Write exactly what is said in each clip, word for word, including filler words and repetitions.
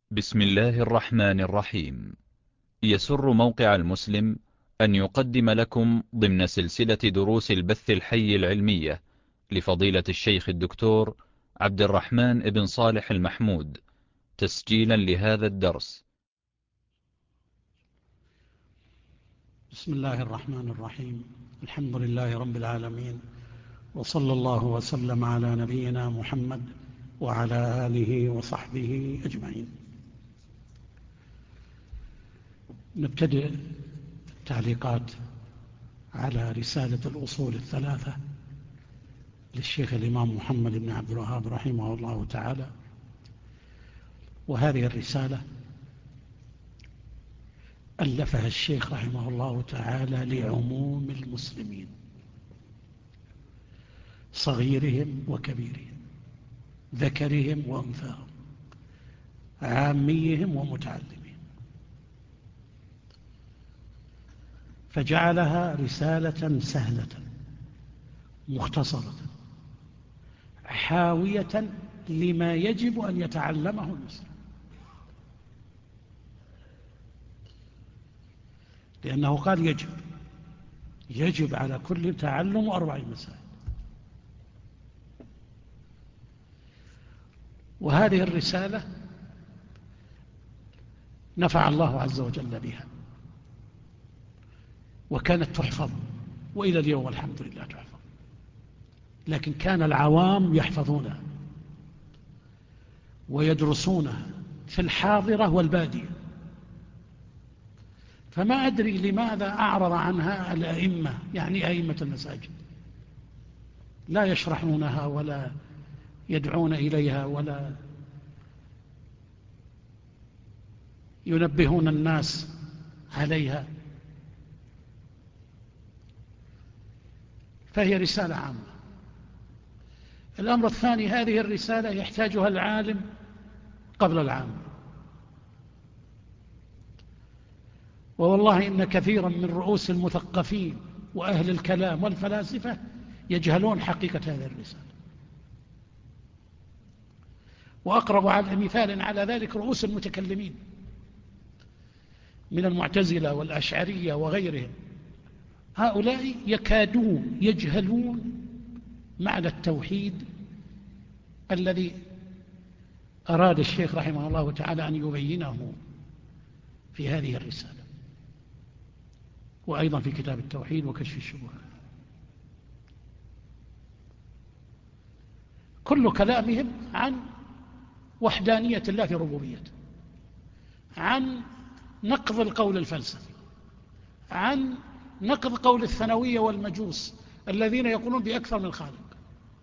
بسم الله الرحمن الرحيم. يسر موقع المسلم أن يقدم لكم ضمن سلسلة دروس البث الحي العلمية لفضيلة الشيخ الدكتور عبد الرحمن بن صالح المحمود، تسجيلا لهذا الدرس. بسم الله الرحمن الرحيم. الحمد لله رب العالمين، وصلى الله وسلم على نبينا محمد وعلى آله وصحبه أجمعين. نبتدئ التعليقات على رسالة الأصول الثلاثة للشيخ الإمام محمد بن عبد الوهاب رحمه الله تعالى. وهذه الرسالة ألفها الشيخ رحمه الله تعالى لعموم المسلمين، صغيرهم وكبيرهم، ذكرهم وأنثاهم، عاميهم ومتعلمين، فجعلها رسالة سهلة مختصرة حاوية لما يجب أن يتعلمه المسلم، لأنه قال يجب يجب على كل تعلم أربع مسائل. وهذه الرسالة نفع الله عز وجل بها، وكانت تحفظ، وإلى اليوم الحمد لله تحفظ، لكن كان العوام يحفظونها ويدرسونها في الحاضرة والبادية، فما أدري لماذا أعرض عنها الأئمة، يعني أئمة المساجد، لا يشرحونها ولا يدعون إليها ولا ينبهون الناس عليها. فهي رسالة عامة. الأمر الثاني، هذه الرسالة يحتاجها العالم قبل العام، ووالله إن كثيرا من رؤوس المثقفين وأهل الكلام والفلاسفة يجهلون حقيقة هذه الرسالة. وأقرب على مثال على ذلك رؤوس المتكلمين من المعتزلة والأشعرية وغيرهم، هؤلاء يكادون يجهلون معنى التوحيد الذي أراد الشيخ رحمه الله تعالى أن يبينه في هذه الرسالة، وأيضا في كتاب التوحيد وكشف الشبهات. كل كلامهم عن وحدانية الله في ربوبيته، عن نقض القول الفلسفي، عن نقض قول الثانوية والمجوس الذين يقولون بأكثر من خالق.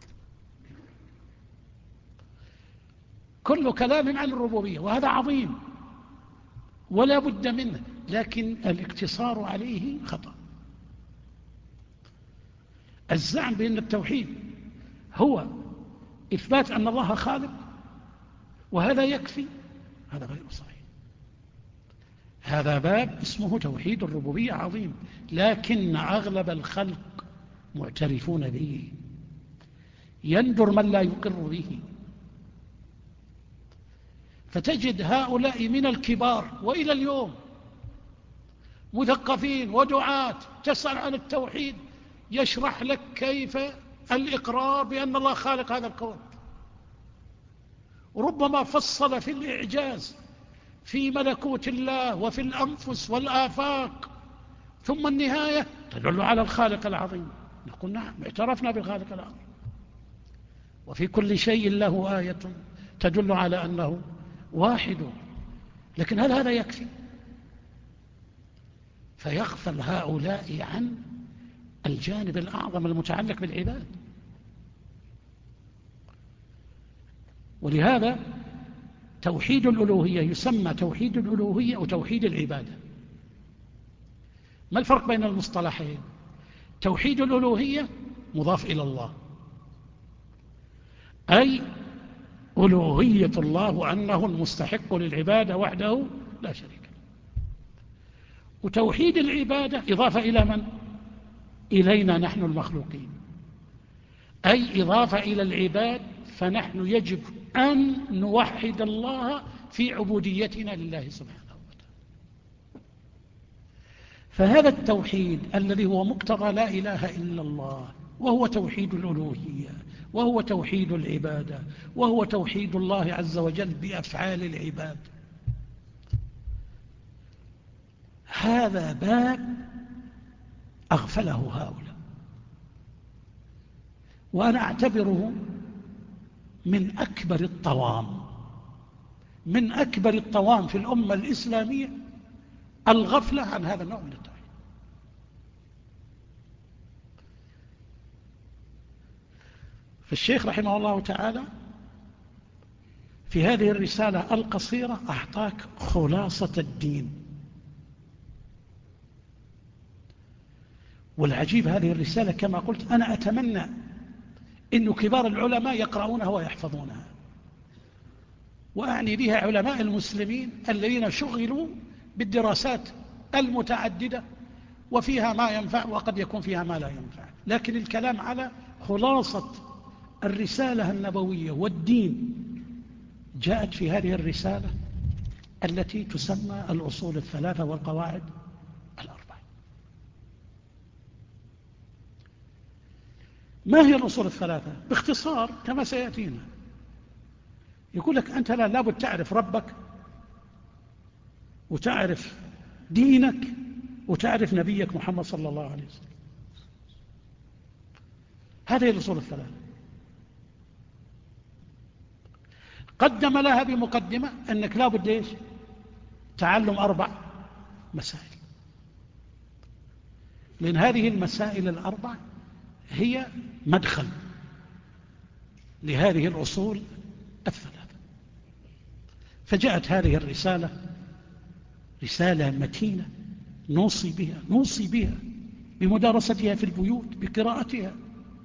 كل كلام عن الربوبية، وهذا عظيم ولا بد منه، لكن الاقتصار عليه خطأ. الزعم بأن التوحيد هو إثبات أن الله خالق وهذا يكفي، هذا غير صحيح. هذا باب اسمه توحيد الربوبية عظيم، لكن أغلب الخلق معترفون به، يندر من لا يقر به. فتجد هؤلاء من الكبار وإلى اليوم مثقفين ودعاة، تسأل عن التوحيد يشرح لك كيف الإقرار بأن الله خالق هذا الكون، وربما فصل في الإعجاز في ملكوت الله وفي الأنفس والآفاق، ثم النهاية تدل على الخالق العظيم. نقول نعم، اعترفنا بالخالق العظيم، وفي كل شيء له آية تدل على أنه واحد، لكن هل هذا يكفي؟ فيغفل هؤلاء عن الجانب الأعظم المتعلق بالعباد. ولهذا توحيد الألوهية يسمى توحيد الألوهية أو توحيد العبادة. ما الفرق بين المصطلحين؟ توحيد الألوهية مضاف إلى الله، أي ألوهية الله وأنه المستحق للعبادة وحده لا شريك له. وتوحيد العبادة إضافة إلى من؟ إلينا نحن المخلوقين، أي إضافة إلى العباد، فنحن يجب أن نوحد الله في عبوديتنا لله سبحانه وتعالى. فهذا التوحيد الذي هو مقتضى لا إله إلا الله، وهو توحيد الألوهية، وهو توحيد العبادة، وهو توحيد الله عز وجل بأفعال العباد، هذا باب أغفله هؤلاء، وأنا أعتبره من أكبر الطوام، من أكبر الطوام في الأمة الإسلامية الغفلة عن هذا النوع من التوحيد. فالشيخ رحمه الله تعالى في هذه الرسالة القصيرة أعطاك خلاصة الدين. والعجيب هذه الرسالة كما قلت أنا أتمنى أن كبار العلماء يقرؤونها ويحفظونها، وأعني بها علماء المسلمين الذين شغلوا بالدراسات المتعددة، وفيها ما ينفع وقد يكون فيها ما لا ينفع، لكن الكلام على خلاصة الرسالة النبوية والدين جاءت في هذه الرسالة التي تسمى الأصول الثلاثة والقواعد الأربعة. ما هي الأصول الثلاثة؟ باختصار كما سيأتينا، يقول لك أنت لا لابد تعرف ربك، وتعرف دينك، وتعرف نبيك محمد صلى الله عليه وسلم. هذه الأصول الثلاثة. قدم لها بمقدمة أنك لابد إيش؟ تعلم أربع مسائل، لأن هذه المسائل الأربع هي مدخل لهذه الأصول الثلاثة. فجاءت هذه الرسالة رسالة متينة نوصي بها نوصي بها بمدارستها في البيوت، بقراءتها.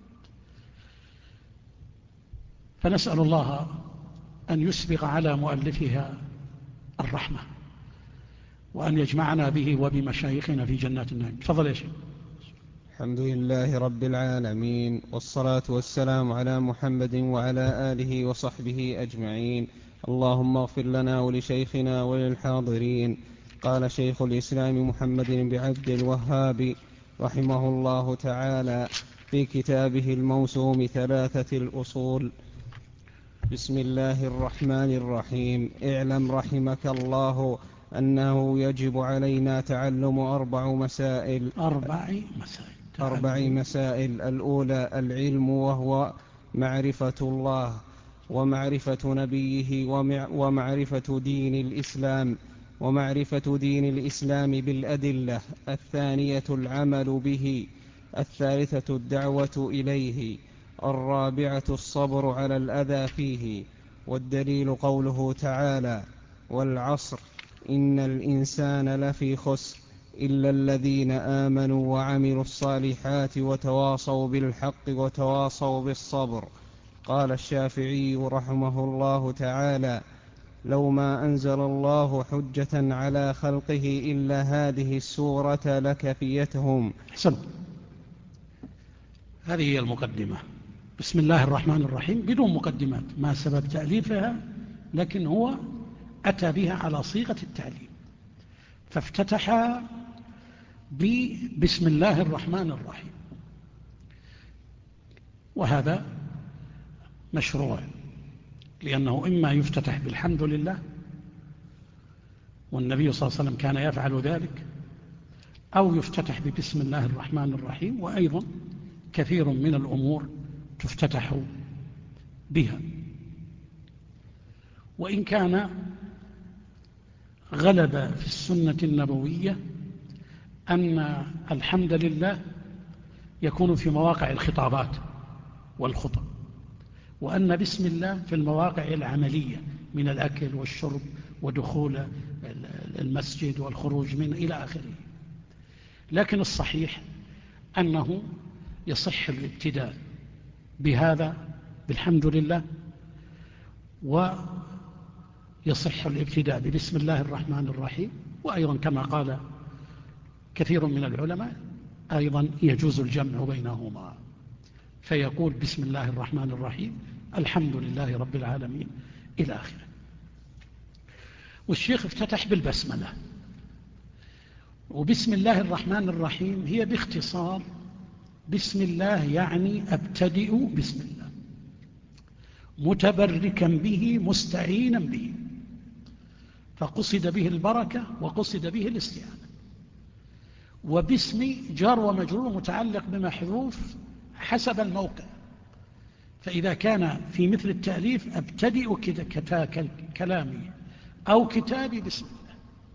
فنسأل الله أن يسبغ على مؤلفها الرحمة، وأن يجمعنا به وبمشايخنا في جنات النعيم. تفضل يا شيخ. الحمد لله رب العالمين، والصلاة والسلام على محمد وعلى آله وصحبه أجمعين. اللهم اغفر لنا ولشيخنا وللحاضرين. قال شيخ الإسلام محمد بن عبد الوهاب رحمه الله تعالى في كتابه الموسوم ثلاثة الأصول: بسم الله الرحمن الرحيم. اعلم رحمك الله أنه يجب علينا تعلم أربع مسائل أربع مسائل أربع مسائل. الأولى العلم، وهو معرفة الله ومعرفة نبيه ومعرفة دين الإسلام ومعرفة دين الإسلام بالأدلة. الثانية العمل به. الثالثة الدعوة إليه. الرابعة الصبر على الأذى فيه. والدليل قوله تعالى: والعصر إن الإنسان لفي خسر إلا الذين آمنوا وعملوا الصالحات وتواصوا بالحق وتواصوا بالصبر. قال الشافعي رحمه الله تعالى: لو ما أنزل الله حجة على خلقه إلا هذه السورة لكفيتهم. حسن. هذه هي المقدمة. بسم الله الرحمن الرحيم بدون مقدمات، ما سبب تأليفها، لكن هو أتى بها على صيغة التعليم، فافتتح بسم الله الرحمن الرحيم، وهذا مشروع، لأنه إما يفتتح بالحمد لله، والنبي صلى الله عليه وسلم كان يفعل ذلك، أو يفتتح ببسم الله الرحمن الرحيم، وأيضا كثير من الأمور تفتتح بها. وإن كان غلب في السنة النبوية أن الحمد لله يكون في مواقع الخطابات والخطب، وأن بسم الله في المواقع العملية من الأكل والشرب ودخول المسجد والخروج منه إلى آخره. لكن الصحيح أنه يصح الابتداء بهذا بالحمد لله، ويصح الابتداء ببسم الله الرحمن الرحيم، وأيضا كما قال كثير من العلماء أيضا يجوز الجمع بينهما، فيقول بسم الله الرحمن الرحيم الحمد لله رب العالمين إلى آخره. والشيخ افتتح بالبسملة. وبسم الله الرحمن الرحيم هي باختصار بسم الله، يعني أبتدئ بسم الله متبركا به مستعينا به، فقصد به البركة وقصد به الاستعانة. وباسم جار ومجرور متعلق بمحذوف حسب الموقع، فإذا كان في مثل التأليف أبتدئ كلامي أو كتابي بسم الله،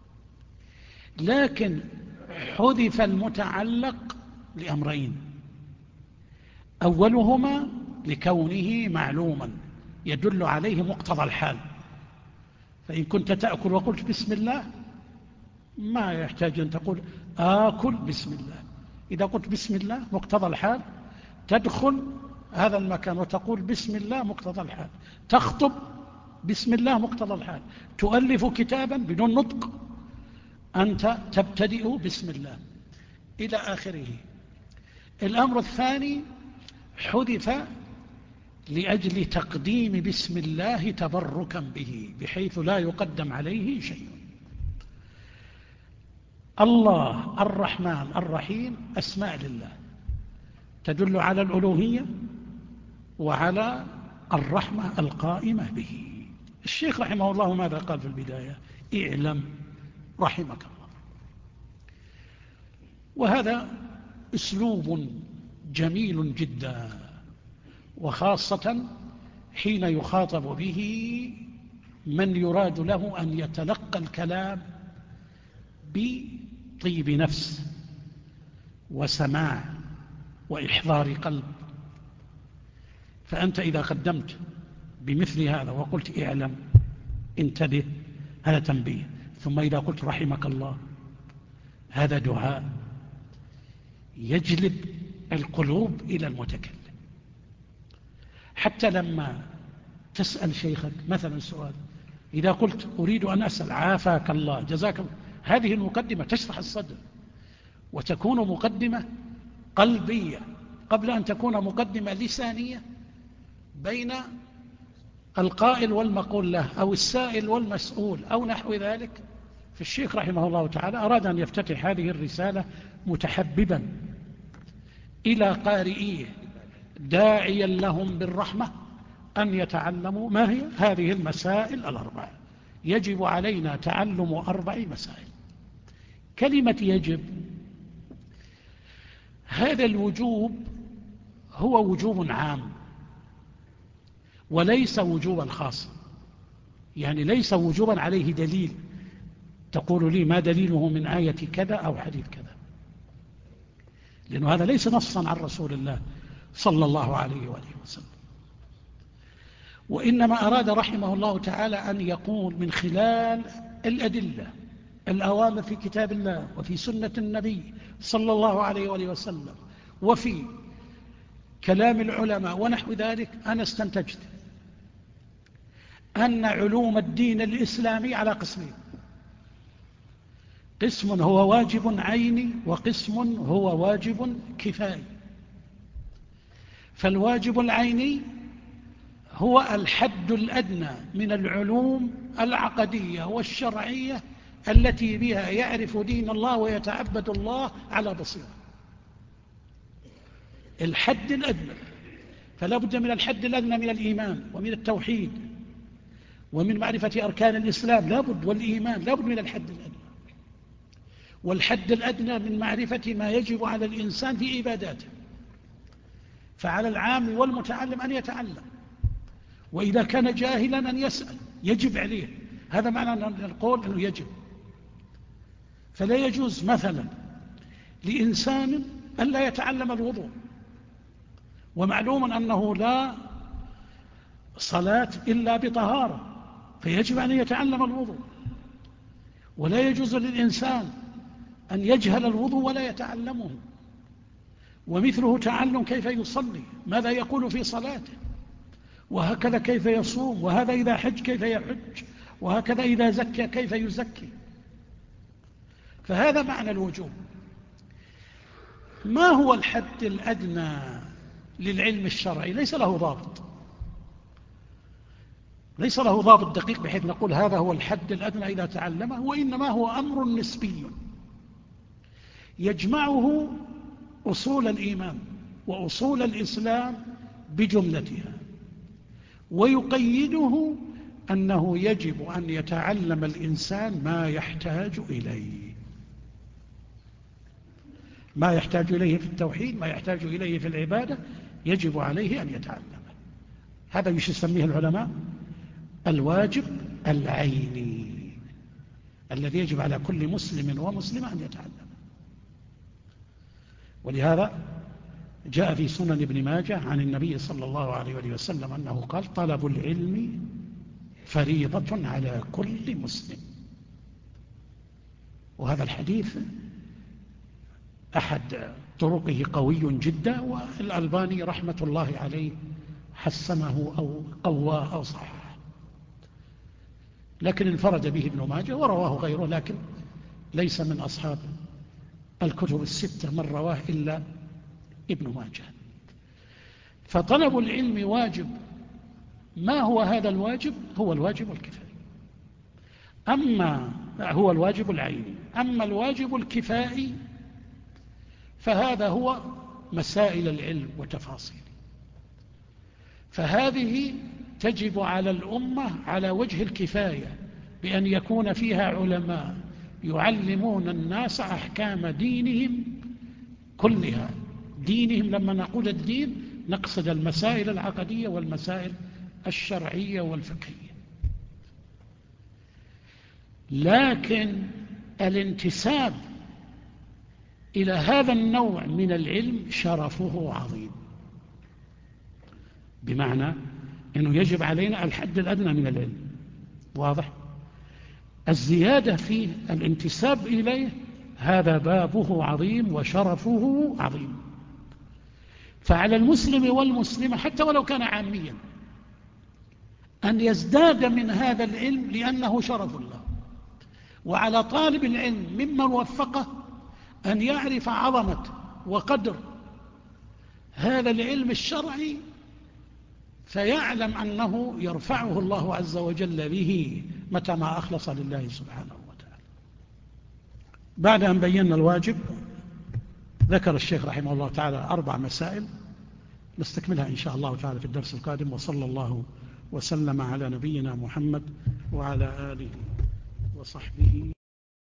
لكن حذف المتعلق لأمرين: أولهما لكونه معلوما يدل عليه مقتضى الحال، فإن كنت تأكل وقلت بسم الله ما يحتاج أن تقول آكل بسم الله. إذا قلت بسم الله مقتضى الحال تدخل هذا المكان وتقول بسم الله مقتضى الحال، تخطب بسم الله مقتضى الحال، تؤلف كتابا بدون نطق أنت تبتدئ بسم الله إلى آخره. الأمر الثاني حذف لأجل تقديم بسم الله تبركا به بحيث لا يقدم عليه شيء. الله الرحمن الرحيم أسماء لله تدل على الألوهية وعلى الرحمة القائمة به. الشيخ رحمه الله ماذا قال في البداية؟ اعلم رحمك الله. وهذا أسلوب جميل جدا، وخاصة حين يخاطب به من يراد له أن يتلقى الكلام بطيب نفس وسماع وإحضار قلب. فأنت إذا قدمت بمثل هذا وقلت اعلم انتبه، هذا تنبيه. ثم إذا قلت رحمك الله هذا دعاء يجلب القلوب إلى المتكلم. حتى لما تسأل شيخك مثلا سؤال، إذا قلت أريد أن أسأل عافاك الله جزاك الله، هذه المقدمة تشرح الصدر وتكون مقدمة قلبية قبل أن تكون مقدمة لسانية بين القائل والمقول له أو السائل والمسؤول أو نحو ذلك. فالشيخ رحمه الله تعالى أراد أن يفتتح هذه الرسالة متحببا إلى قارئيه داعيا لهم بالرحمة أن يتعلموا ما هي هذه المسائل الأربعة. يجب علينا تعلم أربع مسائل. كلمة يجب، هذا الوجوب هو وجوب عام وليس وجوبا خاصا، يعني ليس وجوبا عليه دليل تقول لي ما دليله من آية كذا أو حديث كذا، لأنه هذا ليس نصا عن رسول الله صلى الله عليه وآله وسلم. وإنما أراد رحمه الله تعالى أن يقول من خلال الأدلة الأوامر في كتاب الله وفي سنة النبي صلى الله عليه وآله وسلم وفي كلام العلماء ونحو ذلك، أنا استنتجت أن علوم الدين الإسلامي على قسمين: قسم هو واجب عيني وقسم هو واجب كفائي. فالواجب العيني هو الحد الأدنى من العلوم العقدية والشرعية التي بها يعرف دين الله ويتعبد الله على بصيرة، الحد الأدنى. فلا بد من الحد الأدنى من الإيمان ومن التوحيد ومن معرفة أركان الإسلام، لا بد، والإيمان لا بد من الحد الأدنى، والحد الأدنى من معرفة ما يجب على الإنسان في عباداته. فعلى العام والمتعلم أن يتعلم، وإذا كان جاهلا أن يسأل، يجب عليه. هذا معنى أن نقول أنه يجب. فلا يجوز مثلا لإنسان أن لا يتعلم الوضوء، ومعلوم أنه لا صلاة إلا بطهارة، فيجب أن يتعلم الوضوء. ولا يجوز للإنسان أن يجهل الوضوء ولا يتعلمه. ومثله تعلم كيف يصلي، ماذا يقول في صلاته، وهكذا كيف يصوم، وهذا إذا حج كيف يحج، وهكذا إذا زكى كيف يزكي. فهذا معنى الوجوب. ما هو الحد الأدنى للعلم الشرعي؟ ليس له ضابط. ليس له ضابط دقيق بحيث نقول هذا هو الحد الأدنى إذا تعلمه، وإنما هو أمر نسبي يجمعه أصول الإيمان وأصول الإسلام بجملتها، ويقيده أنه يجب أن يتعلم الإنسان ما يحتاج إليه، ما يحتاج إليه في التوحيد، ما يحتاج إليه في العبادة، يجب عليه أن يتعلمه. هذا يسميه العلماء الواجب العيني الذي يجب على كل مسلم ومسلمة أن يتعلمه. ولهذا جاء في سنن ابن ماجه عن النبي صلى الله عليه وسلم أنه قال: طلب العلم فريضة على كل مسلم. وهذا الحديث أحد طرقه قوي جدا، والألباني رحمة الله عليه حسنه أو قواه أو صححه، لكن انفرد به ابن ماجه ورواه غيره، لكن ليس من أصحاب الكتب الستة من رواه إلا ابن ماجه. فطلب العلم واجب. ما هو هذا الواجب؟ هو الواجب الكفائي، أما هو الواجب العيني. أما الواجب الكفائي فهذا هو مسائل العلم وتفاصيله، فهذه تجب على الأمة على وجه الكفاية بأن يكون فيها علماء يعلمون الناس أحكام دينهم كلها. دينهم لما نقول الدين نقصد المسائل العقدية والمسائل الشرعية والفقهية. لكن الانتساب إلى هذا النوع من العلم شرفه عظيم، بمعنى أنه يجب علينا الحد الأدنى من العلم، واضح؟ الزيادة في الانتساب إليه هذا بابه عظيم وشرفه عظيم. فعلى المسلم والمسلمة حتى ولو كان عاميا أن يزداد من هذا العلم لأنه شرف له، وعلى طالب العلم ممن وفقه أن يعرف عظمة وقدر هذا العلم الشرعي، فيعلم أنه يرفعه الله عز وجل به متى ما أخلص لله سبحانه وتعالى. بعد أن بينا الواجب ذكر الشيخ رحمه الله تعالى أربع مسائل نستكملها إن شاء الله تعالى في الدرس القادم، وصلى الله وسلم على نبينا محمد وعلى آله وصحبه